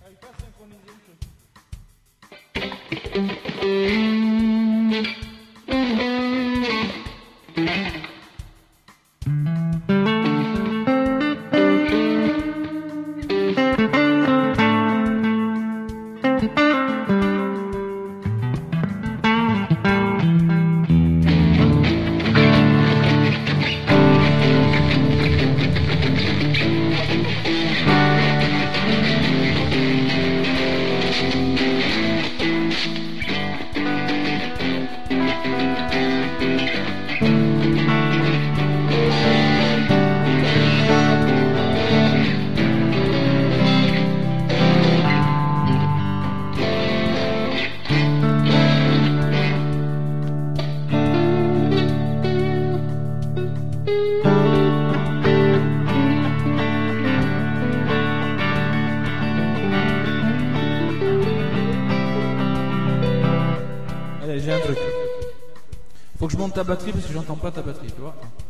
Allez, j'ai un truc. Faut que je monte ta batterie parce que j'entends pas ta batterie, tu vois.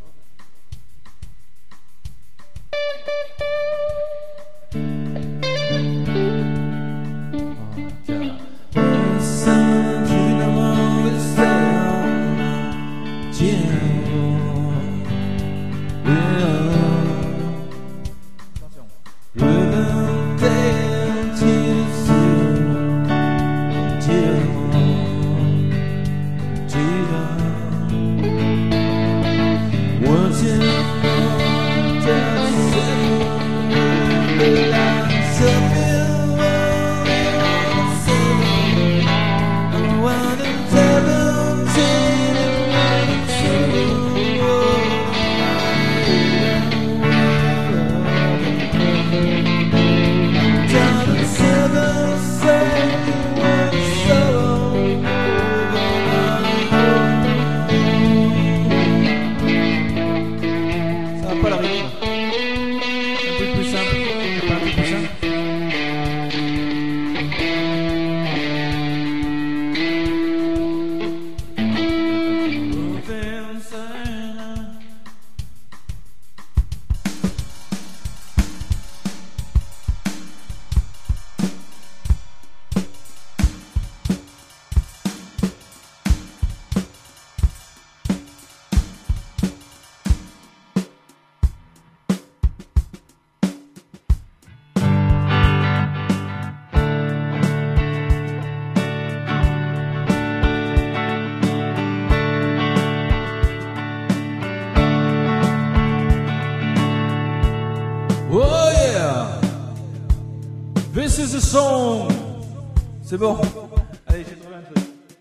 Oh yeah, this is a song. C'est bon. Allez, j'ai trouvé un truc.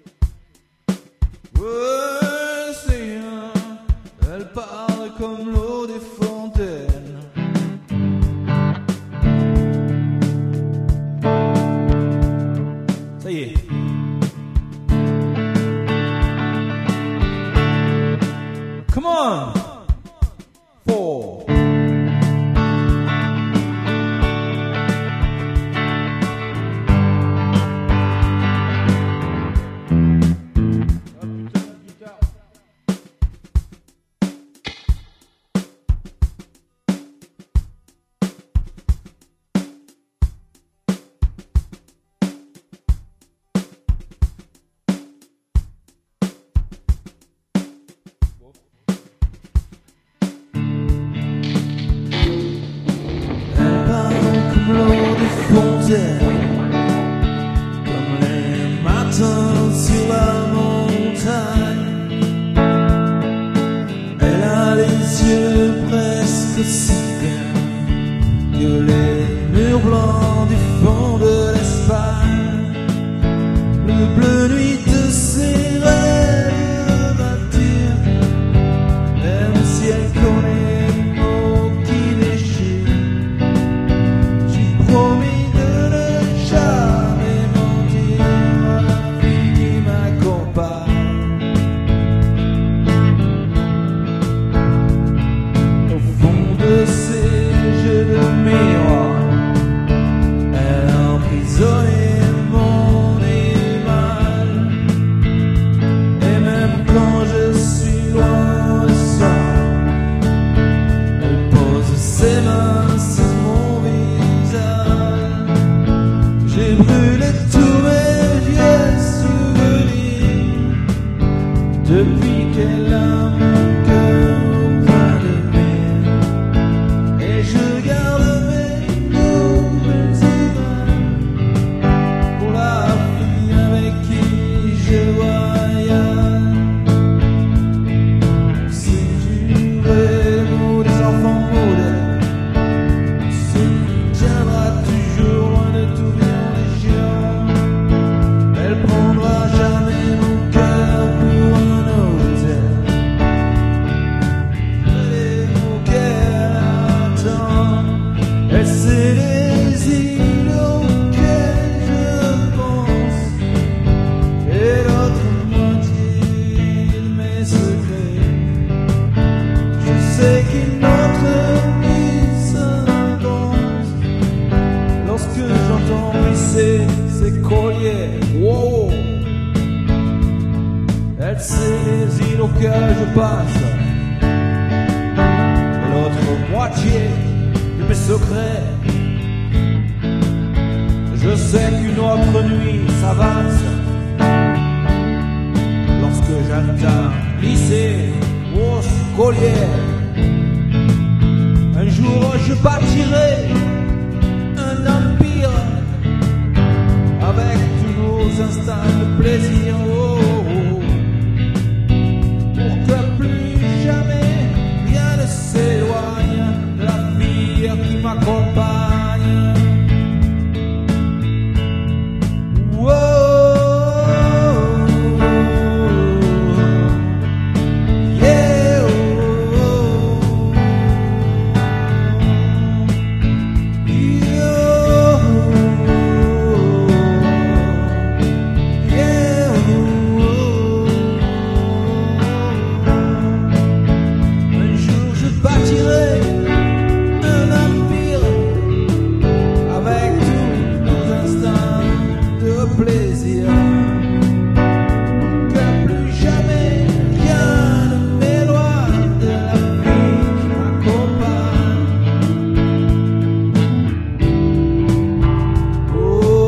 Ouais, c'est elle parle comme l'eau des fontaines. Ça y est. Come on. 4. Comme les matins sur la montagne, elle a les yeux presque aussi bien que les murs blancs du fond de l'Espagne. Le bleu nuit de ses rêves m'attire, même si elle connaît les mots qui déchirent. J'ai promis the il brûlait tous mes vieux souvenirs. Depuis qu'elle a mon cœur auprès de mien, et je garde mes nouvelles images pour la fille avec qui je voyage. Si tu veux nous des enfants modernes, si tu tiendras toujours loin de tout bien les chiens, elle prendra jamais mon cœur pour un hôtel. Les mots qu'elle attend, elle sait les îles auxquelles je pense, et l'autre moitié de mes secrets. Je sais qu'une autre nuit s'avance lorsque j'entends glisser ses colliers. Wow. Elle sait les îles auxquelles je passe, et l'autre moitié de mes secrets. Je sais qu'une autre nuit s'avance lorsque j'entends glisser vos colliers. Un jour je bâtirai un empire avec tous nos instants de plaisir, oh, oh, oh, pour que plus jamais rien ne s'éloigne de la fille qui m'accompagne. Oh, yeah, oh, un jour je bâtirai un empire avec tous nos instants de plaisir, que plus jamais rien ne m'éloigne de la fille qui m'accompagne. Oh.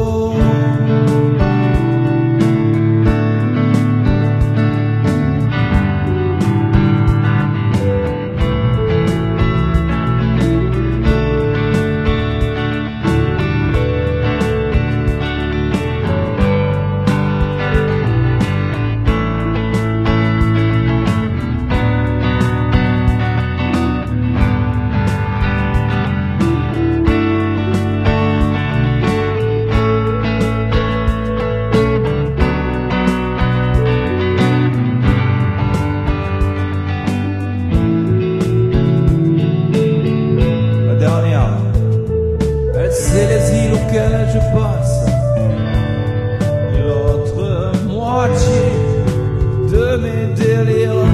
La dernière, elle sait les îles auxquelles je passe, et l'autre moitié de mes délires.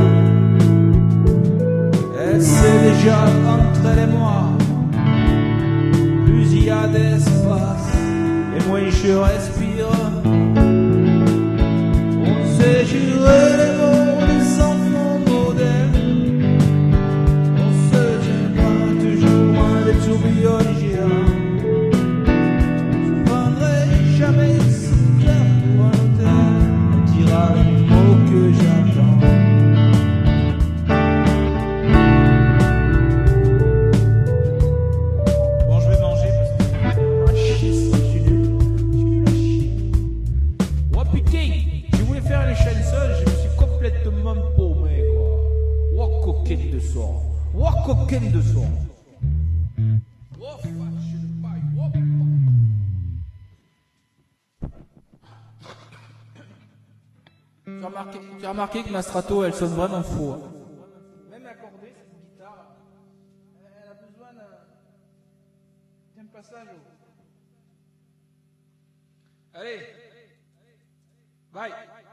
Elle sait déjà entre elle et moi, plus il y a d'espace et moins je respire. On sait jurer les mots des enfants modernes, on se tiendra toujours loin des tourbillons géants. Je prendrai jamais ce cœur pour un hôtel, on dira les mots que j'attends. Bon, je vais manger parce que je suis nul à chier. Oh putain, je voulais faire une chanson, je me suis complètement paumé, quoi. Oh coquine de son. Oh coquine de son. Oh fashion pie. Oh. Tu as remarqué que ma strato, elle sonne vraiment faux. Hein. Même accordée, cette guitare, elle a besoin d'un passage. Allez, bye.